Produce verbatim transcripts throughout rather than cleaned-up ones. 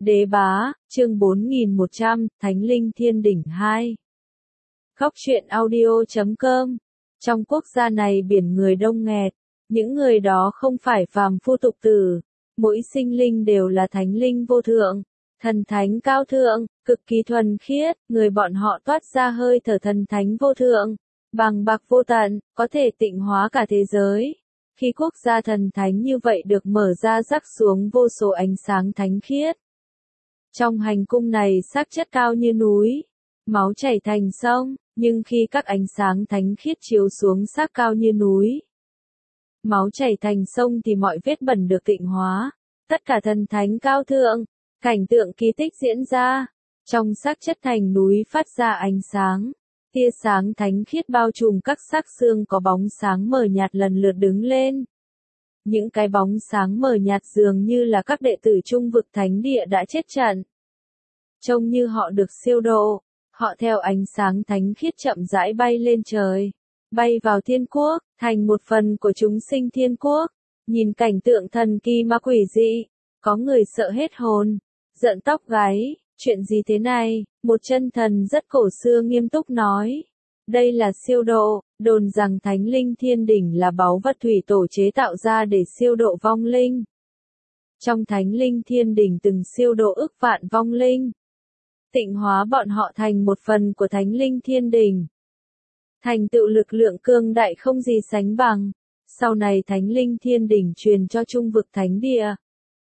Đế bá, chương bốn nghìn một trăm, Thánh Linh Thiên Đỉnh hai. Góc truyện audio chấm com. Trong quốc gia này biển người đông nghẹt, những người đó không phải phàm phu tục tử, mỗi sinh linh đều là thánh linh vô thượng, thần thánh cao thượng, cực kỳ thuần khiết, người bọn họ toát ra hơi thở thần thánh vô thượng, bằng bạc vô tận, có thể tịnh hóa cả thế giới. Khi quốc gia thần thánh như vậy được mở ra rắc xuống vô số ánh sáng thánh khiết. Trong hành cung này sắc chất cao như núi, máu chảy thành sông, nhưng khi các ánh sáng thánh khiết chiếu xuống sắc cao như núi, máu chảy thành sông thì mọi vết bẩn được tịnh hóa, tất cả thần thánh cao thượng, cảnh tượng kỳ tích diễn ra, trong sắc chất thành núi phát ra ánh sáng, tia sáng thánh khiết bao trùm các xác xương có bóng sáng mờ nhạt lần lượt đứng lên. Những cái bóng sáng mờ nhạt dường như là các đệ tử trung vực thánh địa đã chết trận. Trông như họ được siêu độ, họ theo ánh sáng thánh khiết chậm rãi bay lên trời, bay vào thiên quốc, thành một phần của chúng sinh thiên quốc. Nhìn cảnh tượng thần kỳ mà quỷ dị, có người sợ hết hồn, giận tóc gáy, chuyện gì thế này? Một chân thần rất cổ xưa nghiêm túc nói. Đây là siêu độ, đồn rằng Thánh Linh Thiên Đỉnh là báu vật thủy tổ chế tạo ra để siêu độ vong linh. Trong Thánh Linh Thiên Đỉnh từng siêu độ ức vạn vong linh, tịnh hóa bọn họ thành một phần của Thánh Linh Thiên Đỉnh. Thành tựu lực lượng cương đại không gì sánh bằng. Sau này Thánh Linh Thiên Đỉnh truyền cho trung vực thánh địa.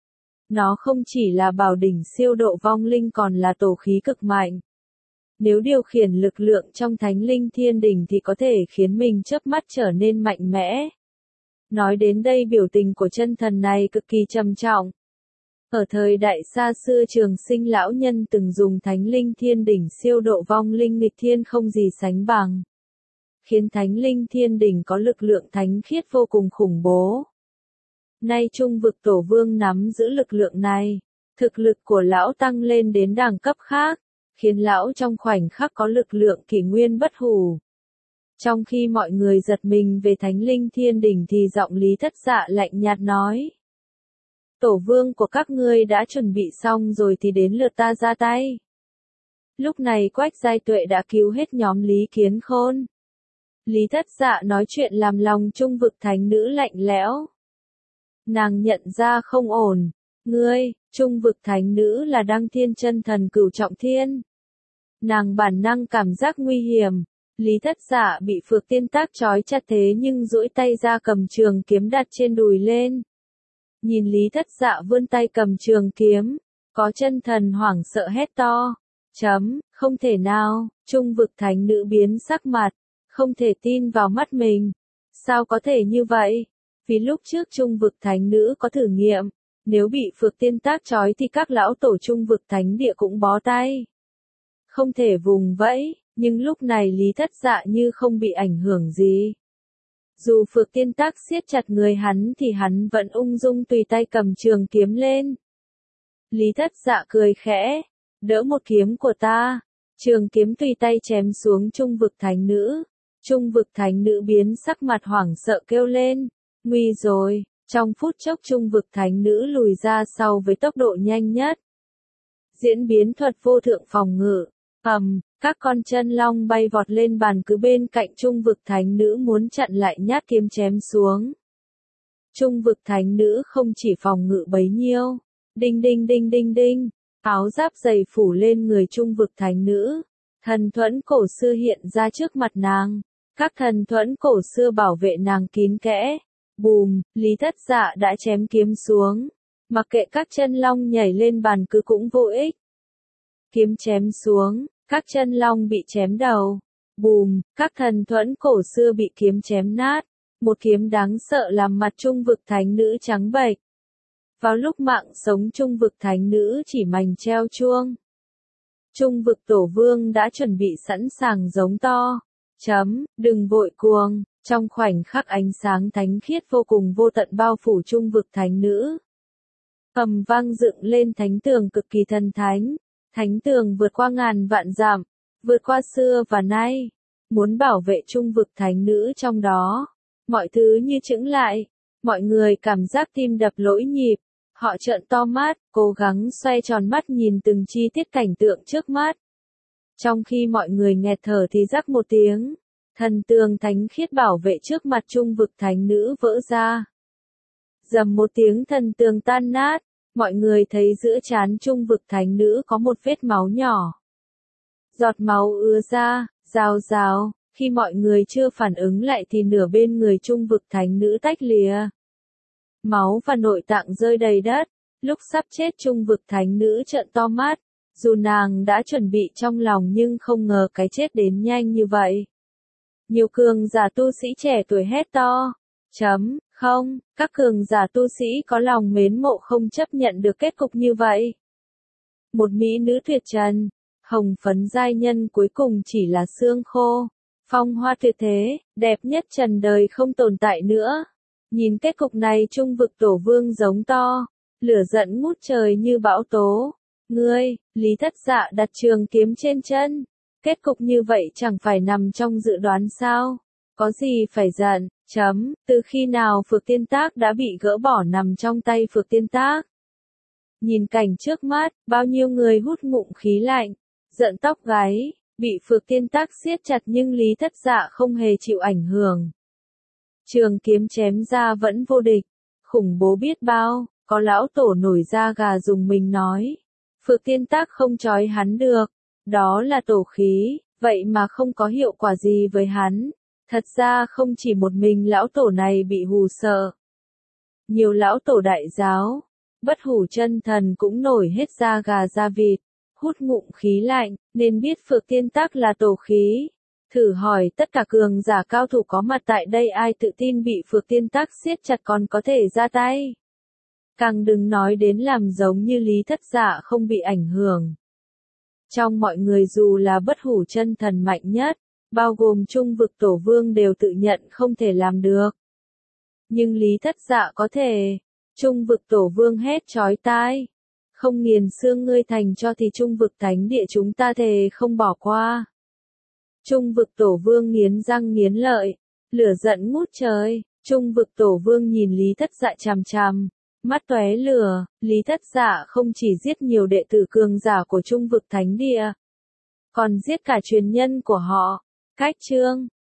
Nó không chỉ là bảo đỉnh siêu độ vong linh còn là tổ khí cực mạnh. Nếu điều khiển lực lượng trong Thánh Linh Thiên Đỉnh thì có thể khiến mình chớp mắt trở nên mạnh mẽ. Nói đến đây biểu tình của chân thần này cực kỳ trầm trọng. Ở thời đại xa xưa Trường Sinh lão nhân từng dùng Thánh Linh Thiên Đỉnh siêu độ vong linh nghịch thiên không gì sánh bằng, khiến Thánh Linh Thiên Đỉnh có lực lượng thánh khiết vô cùng khủng bố. Nay trung vực tổ vương nắm giữ lực lượng này, thực lực của lão tăng lên đến đẳng cấp khác, khiến lão trong khoảnh khắc có lực lượng kỷ nguyên bất hủ. Trong khi mọi người giật mình về Thánh Linh Thiên Đỉnh thì giọng Lý Thất Dạ lạnh nhạt nói: Tổ vương của các ngươi đã chuẩn bị xong rồi thì đến lượt ta ra tay. Lúc này Quách Giai Tuệ đã cứu hết nhóm Lý Kiến Khôn. Lý Thất Dạ nói chuyện làm lòng trung vực thánh nữ lạnh lẽo. Nàng nhận ra không ổn. Ngươi, trung vực thánh nữ là Đăng Thiên chân thần cửu trọng thiên. Nàng bản năng cảm giác nguy hiểm. Lý Thất Dạ bị Phược Tiên Tác trói chặt thế nhưng duỗi tay ra cầm trường kiếm đặt trên đùi lên. Nhìn Lý Thất Dạ vươn tay cầm trường kiếm, có chân thần hoảng sợ hét to. Chấm, không thể nào, trung vực thánh nữ biến sắc mặt, không thể tin vào mắt mình. Sao có thể như vậy? Vì lúc trước trung vực thánh nữ có thử nghiệm, nếu bị Phược Tiên Tác trói thì các lão tổ trung vực thánh địa cũng bó tay. Không thể vùng vẫy, nhưng lúc này Lý Thất Dạ như không bị ảnh hưởng gì. Dù Phược Tiên Tác siết chặt người hắn thì hắn vẫn ung dung tùy tay cầm trường kiếm lên. Lý Thất Dạ cười khẽ, đỡ một kiếm của ta. Trường kiếm tùy tay chém xuống trung vực thánh nữ. Trung vực thánh nữ biến sắc mặt hoảng sợ kêu lên. Nguy rồi, trong phút chốc trung vực thánh nữ lùi ra sau với tốc độ nhanh nhất. Diễn biến thuật vô thượng phòng ngự. Ầm, các con chân long bay vọt lên bàn cứ bên cạnh trung vực thánh nữ muốn chặn lại nhát kiếm chém xuống. Trung vực thánh nữ không chỉ phòng ngự bấy nhiêu. Đinh đinh đinh đinh đinh, áo giáp dày phủ lên người trung vực thánh nữ. Thần thuẫn cổ xưa hiện ra trước mặt nàng. Các thần thuẫn cổ xưa bảo vệ nàng kín kẽ. Bùm, Lý Thất Dạ đã chém kiếm xuống. Mặc kệ các chân long nhảy lên bàn cứ cũng vô ích. Kiếm chém xuống, các chân long bị chém đầu. Bùm, các thần thuẫn cổ xưa bị kiếm chém nát. Một kiếm đáng sợ làm mặt trung vực thánh nữ trắng bệch. Vào lúc mạng sống trung vực thánh nữ chỉ mảnh treo chuông, trung vực tổ vương đã chuẩn bị sẵn sàng giống to. Chấm, đừng vội cuồng. Trong khoảnh khắc ánh sáng thánh khiết vô cùng vô tận bao phủ trung vực thánh nữ. Ầm vang dựng lên thánh tường cực kỳ thần thánh. Thánh tường vượt qua ngàn vạn dặm, vượt qua xưa và nay. Muốn bảo vệ trung vực thánh nữ trong đó. Mọi thứ như chững lại. Mọi người cảm giác tim đập lỗi nhịp. Họ trợn to mắt, cố gắng xoay tròn mắt nhìn từng chi tiết cảnh tượng trước mắt. Trong khi mọi người nghẹt thở thì rắc một tiếng, thần tường thánh khiết bảo vệ trước mặt trung vực thánh nữ vỡ ra. Dầm một tiếng thần tường tan nát, mọi người thấy giữa trán trung vực thánh nữ có một vết máu nhỏ. Giọt máu ứa ra, rào rào, khi mọi người chưa phản ứng lại thì nửa bên người trung vực thánh nữ tách lìa. Máu và nội tạng rơi đầy đất, lúc sắp chết trung vực thánh nữ trợn to mắt, dù nàng đã chuẩn bị trong lòng nhưng không ngờ cái chết đến nhanh như vậy. Nhiều cường giả tu sĩ trẻ tuổi hét to, chấm, không, các cường giả tu sĩ có lòng mến mộ không chấp nhận được kết cục như vậy. Một mỹ nữ tuyệt trần, hồng phấn giai nhân cuối cùng chỉ là xương khô, phong hoa tuyệt thế, đẹp nhất trần đời không tồn tại nữa. Nhìn kết cục này trung vực tổ vương giống to, lửa giận ngút trời như bão tố. Ngươi, Lý Thất Dạ đặt trường kiếm trên chân. Kết cục như vậy chẳng phải nằm trong dự đoán sao? Có gì phải giận, chấm, từ khi nào Phược Tiên Tác đã bị gỡ bỏ nằm trong tay Phược Tiên Tác? Nhìn cảnh trước mắt, bao nhiêu người hút ngụm khí lạnh, giận tóc gáy, bị Phược Tiên Tác siết chặt nhưng Lý Thất Dạ không hề chịu ảnh hưởng. Trường kiếm chém ra vẫn vô địch, khủng bố biết bao, có lão tổ nổi da gà dùng mình nói. Phược Tiên Tác không trói hắn được, đó là tổ khí, vậy mà không có hiệu quả gì với hắn. Thật ra không chỉ một mình lão tổ này bị hù sợ. Nhiều lão tổ đại giáo, bất hủ chân thần cũng nổi hết da gà da vịt, hút ngụm khí lạnh, nên biết Phược Tiên Tác là tổ khí. Thử hỏi tất cả cường giả cao thủ có mặt tại đây ai tự tin bị Phược Tiên Tác siết chặt còn có thể ra tay. Càng đừng nói đến làm giống như Lý Thất Dạ không bị ảnh hưởng. Trong mọi người dù là bất hủ chân thần mạnh nhất, bao gồm trung vực tổ vương đều tự nhận không thể làm được. Nhưng Lý Thất Dạ có thể. Trung vực tổ vương hét chói tai. Không nghiền xương ngươi thành cho thì trung vực thánh địa chúng ta thề không bỏ qua. Trung vực tổ vương nghiến răng nghiến lợi, lửa giận ngút trời. Trung vực tổ vương nhìn Lý Thất Dạ chằm chằm, mắt tóe lửa. Lý Thất Dạ không chỉ giết nhiều đệ tử cường giả của trung vực thánh địa, còn giết cả truyền nhân của họ. Cách chương